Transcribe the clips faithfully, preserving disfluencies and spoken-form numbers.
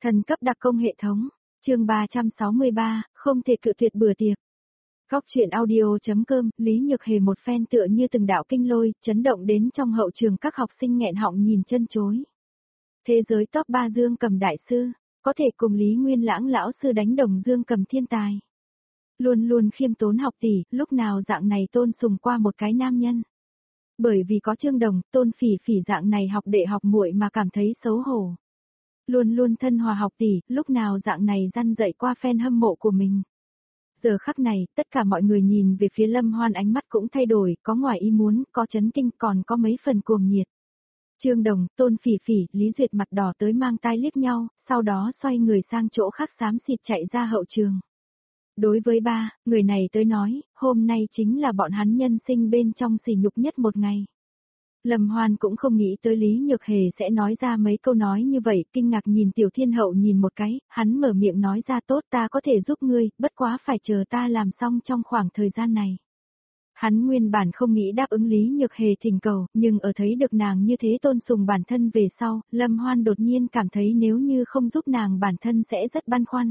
Thần cấp đặc công hệ thống, chương ba trăm sáu mươi ba, không thể cự tuyệt bữa tiệc. Góc truyện audio.com, Lý Nhược Hề một phen tựa như từng đạo kinh lôi, chấn động đến trong hậu trường các học sinh nghẹn họng nhìn chân chối. Thế giới top ba Dương Cầm đại sư, có thể cùng Lý Nguyên Lãng lão sư đánh đồng Dương Cầm thiên tài. Luôn luôn khiêm tốn học tỷ, lúc nào dạng này tôn sùng qua một cái nam nhân. Bởi vì có Trương Đồng, Tôn Phỉ Phỉ dạng này học đệ học muội mà cảm thấy xấu hổ. Luôn luôn thân hòa học tỷ, lúc nào dạng này răn dạy qua fan hâm mộ của mình. Giờ khắc này, tất cả mọi người nhìn về phía Lâm Hoan ánh mắt cũng thay đổi, có ngoài ý muốn, có chấn kinh, còn có mấy phần cuồng nhiệt. Trương Đồng, Tôn Phỉ Phỉ, Lý Duyệt mặt đỏ tới mang tai liếc nhau, sau đó xoay người sang chỗ khác xám xịt chạy ra hậu trường. Đối với ba, người này tới nói, hôm nay chính là bọn hắn nhân sinh bên trong sỉ nhục nhất một ngày. Lâm Hoan cũng không nghĩ tới Lý Nhược Hề sẽ nói ra mấy câu nói như vậy, kinh ngạc nhìn Tiểu Thiên Hậu nhìn một cái, hắn mở miệng nói ra tốt ta có thể giúp ngươi, bất quá phải chờ ta làm xong trong khoảng thời gian này. Hắn nguyên bản không nghĩ đáp ứng Lý Nhược Hề thỉnh cầu, nhưng ở thấy được nàng như thế tôn sùng bản thân về sau, Lâm Hoan đột nhiên cảm thấy nếu như không giúp nàng bản thân sẽ rất băn khoăn.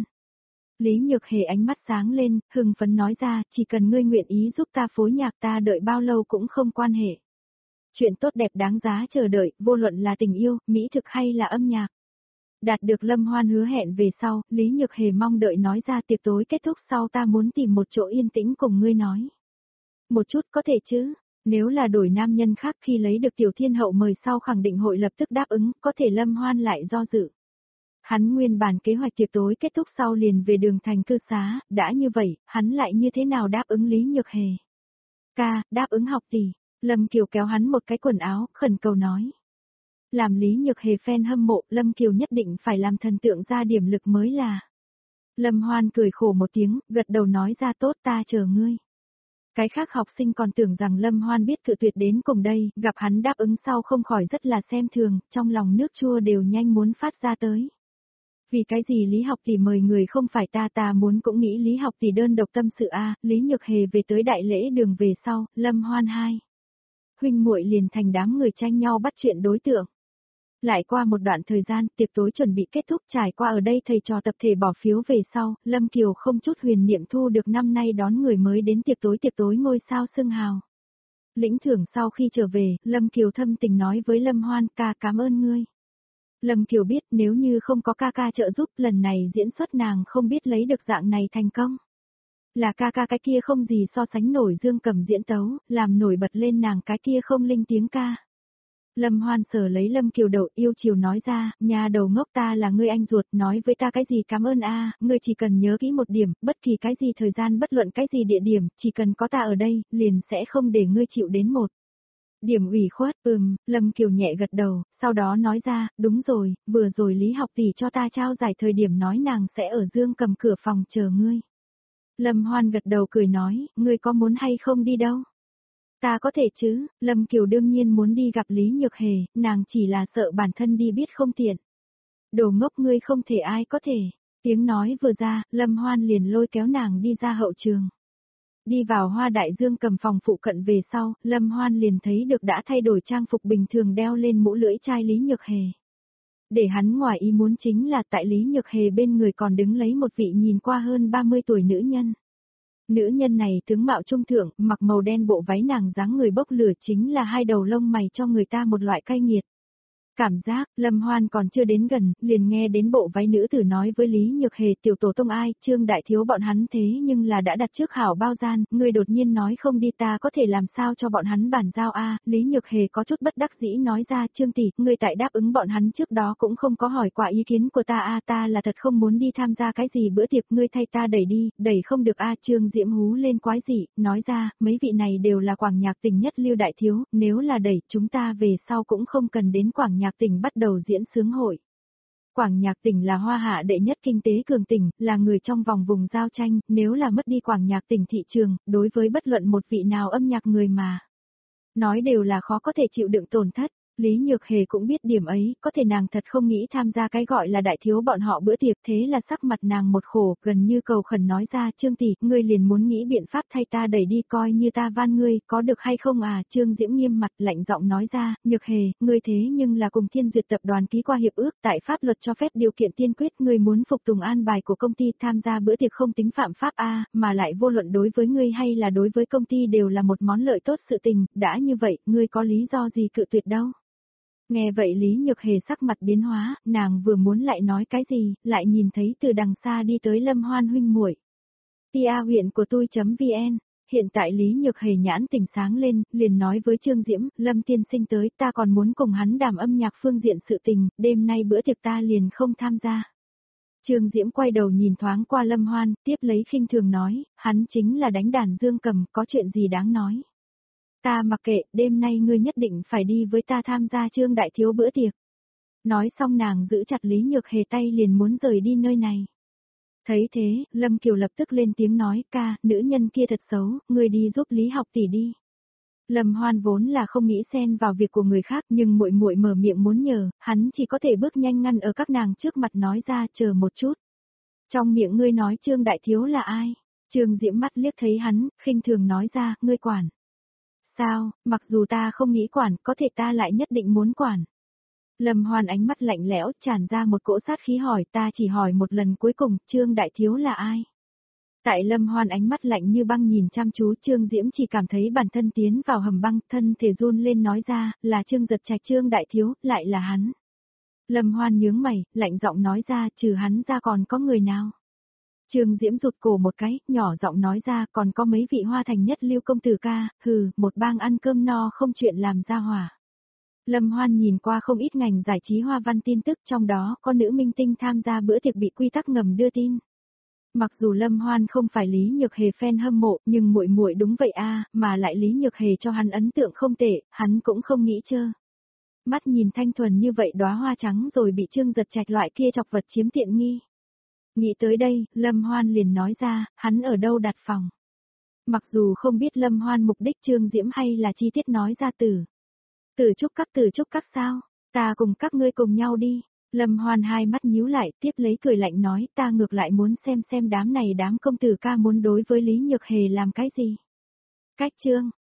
Lý Nhược Hề ánh mắt sáng lên, hưng phấn nói ra, chỉ cần ngươi nguyện ý giúp ta phối nhạc ta đợi bao lâu cũng không quan hệ. Chuyện tốt đẹp đáng giá chờ đợi, vô luận là tình yêu, mỹ thực hay là âm nhạc. Đạt được Lâm Hoan hứa hẹn về sau, Lý Nhược Hề mong đợi nói ra tiệc tối kết thúc sau ta muốn tìm một chỗ yên tĩnh cùng ngươi nói. Một chút có thể chứ, nếu là đổi nam nhân khác khi lấy được Tiểu Thiên Hậu mời sau khẳng định hội lập tức đáp ứng, có thể Lâm Hoan lại do dự. Hắn nguyên bản kế hoạch tiệc tối kết thúc sau liền về đường thành cư xá, đã như vậy, hắn lại như thế nào đáp ứng Lý Nhược Hề. Ca, đáp ứng học tỷ. Lâm Kiều kéo hắn một cái quần áo, khẩn cầu nói. Làm Lý Nhược Hề fan hâm mộ, Lâm Kiều nhất định phải làm thần tượng ra điểm lực mới là. Lâm Hoan cười khổ một tiếng, gật đầu nói ra tốt ta chờ ngươi. Cái khác học sinh còn tưởng rằng Lâm Hoan biết cự tuyệt đến cùng đây, gặp hắn đáp ứng sau không khỏi rất là xem thường, trong lòng nước chua đều nhanh muốn phát ra tới. Vì cái gì Lý học tỷ mời người không phải ta ta muốn cũng nghĩ Lý học tỷ đơn độc tâm sự a. Lý Nhược Hề về tới đại lễ đường về sau, Lâm Hoan hai. Huynh muội liền thành đám người tranh nhau bắt chuyện đối tượng. Lại qua một đoạn thời gian, tiệc tối chuẩn bị kết thúc trải qua ở đây thầy trò tập thể bỏ phiếu về sau, Lâm Kiều không chút huyền niệm thu được năm nay đón người mới đến tiệc tối tiệc tối ngôi sao xưng hào. Lĩnh thưởng sau khi trở về, Lâm Kiều thâm tình nói với Lâm Hoan ca cảm ơn ngươi. Lâm Kiều biết nếu như không có ca ca trợ giúp lần này diễn xuất nàng không biết lấy được dạng này thành công. Là ca ca cái kia không gì so sánh nổi Dương Cầm diễn tấu, làm nổi bật lên nàng cái kia không linh tiếng ca. Lâm Hoan sở lấy Lâm Kiều đầu yêu chiều nói ra, nhà đầu ngốc ta là ngươi anh ruột, nói với ta cái gì cảm ơn a, ngươi chỉ cần nhớ kỹ một điểm, bất kỳ cái gì thời gian bất luận cái gì địa điểm, chỉ cần có ta ở đây, liền sẽ không để ngươi chịu đến một. Điểm ủy khuất, ừm, Lâm Kiều nhẹ gật đầu, sau đó nói ra, đúng rồi, vừa rồi Lý học tỷ cho ta trao giải thời điểm nói nàng sẽ ở Dương Cầm cửa phòng chờ ngươi. Lâm Hoan gật đầu cười nói, ngươi có muốn hay không đi đâu? Ta có thể chứ, Lâm Kiều đương nhiên muốn đi gặp Lý Nhược Hề, nàng chỉ là sợ bản thân đi biết không tiện. Đồ ngốc ngươi không thể ai có thể. Tiếng nói vừa ra, Lâm Hoan liền lôi kéo nàng đi ra hậu trường. Đi vào Hoa Đại Dương Cầm phòng phụ cận về sau, Lâm Hoan liền thấy được đã thay đổi trang phục bình thường đeo lên mũ lưỡi chai Lý Nhược Hề. Để hắn ngoài ý muốn chính là tại Lý Nhược Hề bên người còn đứng lấy một vị nhìn qua hơn ba mươi tuổi nữ nhân. Nữ nhân này tướng mạo trung thượng, mặc màu đen bộ váy nàng dáng người bốc lửa chính là hai đầu lông mày cho người ta một loại cay nghiệt. Cảm giác, Lâm Hoan còn chưa đến gần, liền nghe đến bộ váy nữ tử nói với Lý Nhược Hề tiểu tổ tông ai, Trương đại thiếu bọn hắn thế nhưng là đã đặt trước hảo bao gian, người đột nhiên nói không đi ta có thể làm sao cho bọn hắn bản giao a. Lý Nhược Hề có chút bất đắc dĩ nói ra Trương tỷ, người tại đáp ứng bọn hắn trước đó cũng không có hỏi qua ý kiến của ta a, ta là thật không muốn đi tham gia cái gì bữa tiệc, ngươi thay ta đẩy đi, đẩy không được a. Trương Diễm hú lên quái dị, nói ra, mấy vị này đều là quảng nhạc tình nhất Lưu đại thiếu, nếu là đẩy, chúng ta về sau cũng không cần đến quảng nhạc tỉnh bắt đầu diễn sướng hội. Quảng Nhạc tỉnh là Hoa Hạ đệ nhất kinh tế cường tỉnh, là người trong vòng vùng giao tranh, nếu là mất đi Quảng Nhạc tỉnh thị trường, đối với bất luận một vị nào âm nhạc người mà nói đều là khó có thể chịu đựng tổn thất. Lý Nhược Hề cũng biết điểm ấy, có thể nàng thật không nghĩ tham gia cái gọi là đại thiếu bọn họ bữa tiệc, thế là sắc mặt nàng một khổ, gần như cầu khẩn nói ra, Trương tỷ, ngươi liền muốn nghĩ biện pháp thay ta đẩy đi, coi như ta van ngươi, có được hay không à? Trương Diễm nghiêm mặt lạnh giọng nói ra, Nhược Hề, ngươi thế nhưng là cùng Thiên Duyệt tập đoàn ký qua hiệp ước, tại pháp luật cho phép điều kiện tiên quyết, ngươi muốn phục tùng an bài của công ty, tham gia bữa tiệc không tính phạm pháp a, mà lại vô luận đối với ngươi hay là đối với công ty đều là một món lợi tốt sự tình, đã như vậy, ngươi có lý do gì cự tuyệt đâu? Nghe vậy Lý Nhược Hề sắc mặt biến hóa, nàng vừa muốn lại nói cái gì, lại nhìn thấy từ đằng xa đi tới Lâm Hoan huynh muội. Tia huyện của tôi.vn, hiện tại Lý Nhược Hề nhãn tỉnh sáng lên, liền nói với Trương Diễm, Lâm tiên sinh tới, ta còn muốn cùng hắn đàm âm nhạc phương diện sự tình, đêm nay bữa tiệc ta liền không tham gia. Trương Diễm quay đầu nhìn thoáng qua Lâm Hoan, tiếp lấy khinh thường nói, hắn chính là đánh đàn dương cầm, có chuyện gì đáng nói. Ta mặc kệ, đêm nay ngươi nhất định phải đi với ta tham gia Trương đại thiếu bữa tiệc. Nói xong nàng giữ chặt Lý Nhược Hề tay liền muốn rời đi nơi này. Thấy thế, Lâm Kiều lập tức lên tiếng nói, ca, nữ nhân kia thật xấu, ngươi đi giúp Lý học tỷ đi. Lâm Hoan vốn là không nghĩ xen vào việc của người khác, nhưng muội muội mở miệng muốn nhờ, hắn chỉ có thể bước nhanh ngăn ở các nàng trước mặt nói ra, chờ một chút. Trong miệng ngươi nói Trương đại thiếu là ai? Trương Diễm mắt liếc thấy hắn, khinh thường nói ra, ngươi quản. Sao, mặc dù ta không nghĩ quản, có thể ta lại nhất định muốn quản. Lâm Hoan ánh mắt lạnh lẽo, tràn ra một cỗ sát khí hỏi, ta chỉ hỏi một lần cuối cùng, Trương đại thiếu là ai? Tại Lâm Hoan ánh mắt lạnh như băng nhìn chăm chú, Trương Diễm chỉ cảm thấy bản thân tiến vào hầm băng, thân thể run lên nói ra, là Trương Giật Trạch Trương đại thiếu, lại là hắn. Lâm Hoan nhướng mày, lạnh giọng nói ra, trừ hắn ra còn có người nào? Trương Diễm rụt cổ một cái, nhỏ giọng nói ra, còn có mấy vị hoa thành nhất lưu công tử ca, hừ, một bang ăn cơm no không chuyện làm ra hỏa. Lâm Hoan nhìn qua không ít ngành giải trí hoa văn tin tức, trong đó có nữ minh tinh tham gia bữa tiệc bị quy tắc ngầm đưa tin. Mặc dù Lâm Hoan không phải Lý Nhược Hề fan hâm mộ, nhưng muội muội đúng vậy a, mà lại Lý Nhược Hề cho hắn ấn tượng không tệ, hắn cũng không nghĩ chơ. Mắt nhìn thanh thuần như vậy đóa hoa trắng rồi bị Trương Giật Trạch loại kia chọc vật chiếm tiện nghi. Nghĩ tới đây, Lâm Hoan liền nói ra, hắn ở đâu đặt phòng. Mặc dù không biết Lâm Hoan mục đích Trương Diễm hay là chi tiết nói ra từ. Từ trúc các từ trúc các sao, ta cùng các ngươi cùng nhau đi. Lâm Hoan hai mắt nhíu lại, tiếp lấy cười lạnh nói, ta ngược lại muốn xem xem đám này đám công tử ca muốn đối với Lý Nhược Hề làm cái gì. Cách Trương,